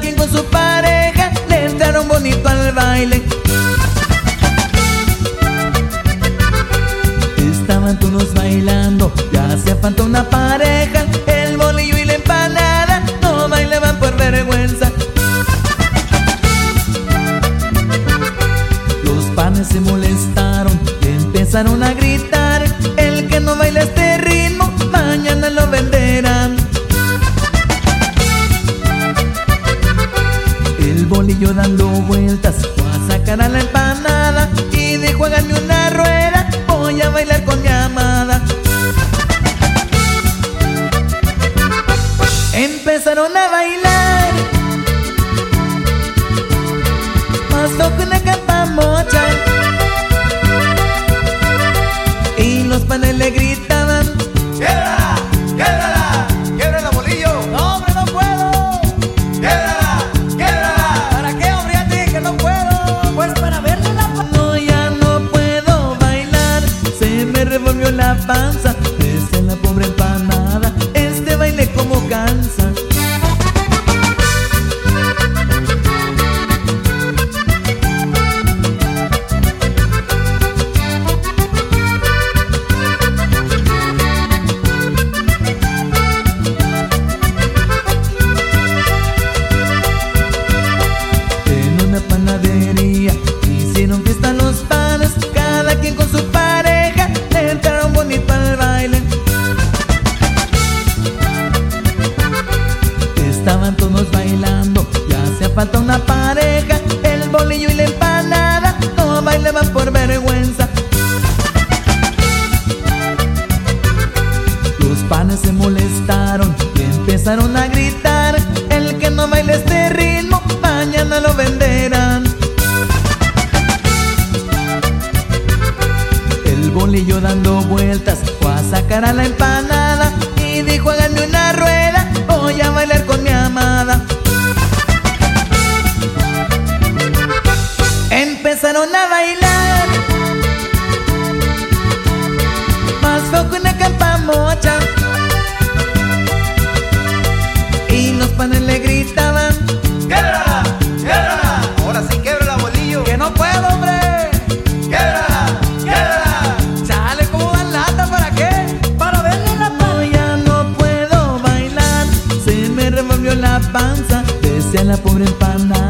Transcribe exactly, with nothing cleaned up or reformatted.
quien con su pareja le entraron bonito al baile. Estaban todos bailando, ya hacía falta una pareja. El bolillo y la empanada no bailaban por vergüenza. Los panes se molestaron y empezaron a gritar: el que no baila este ritmo, mañana lo venderán. El bolillo dando vueltas fue a sacar a la empanada y dijo: háganme una rueda, voy a bailar con mi amada. Empezaron a bailar, pasó con una capamocha y los panes le gritaban: ¡Quiebrala! ¡Quiebrala! ¡Quiebrala, bolillo! ¡No, hombre, no puedo! ¡Quiebrala! ¡Quiebrala! ¿Para qué, hombre? Ya te dije que no puedo. Pues para verle la panza. No, ya no puedo bailar, se me revolvió la panza. Desde la pobre empanada, este baile como cansa. En una panadería hicieron fiesta los panes, cada quien con su pareja le entraron bonito al baile. Estaban todos bailando, ya hacía falta una pareja. El bolillo y la empanada no bailaban por vergüenza. Los panes se molestaron y empezaron a gritar: el que no baile este ritmo, mañana lo venderán. El bolillo dando vueltas fue a sacar a la empanada y dijo: háganme una rueda, voy a bailar con mi amada. Empezaron a bailar, más feo que una campamocha, y los panes le gritaban: ¡Quiebrala! ¡Quiebrala! Ahora sí, quiebrala, bolillo. ¡que no puedo, hombre! ¡Quiebrala! ¡Quiebrala! ¡Chale, cómo dan lata! ¿Para qué? ¡Para verle la panza! No, ya no puedo bailar, se me revolvió la panza. Decía la pobre empanada.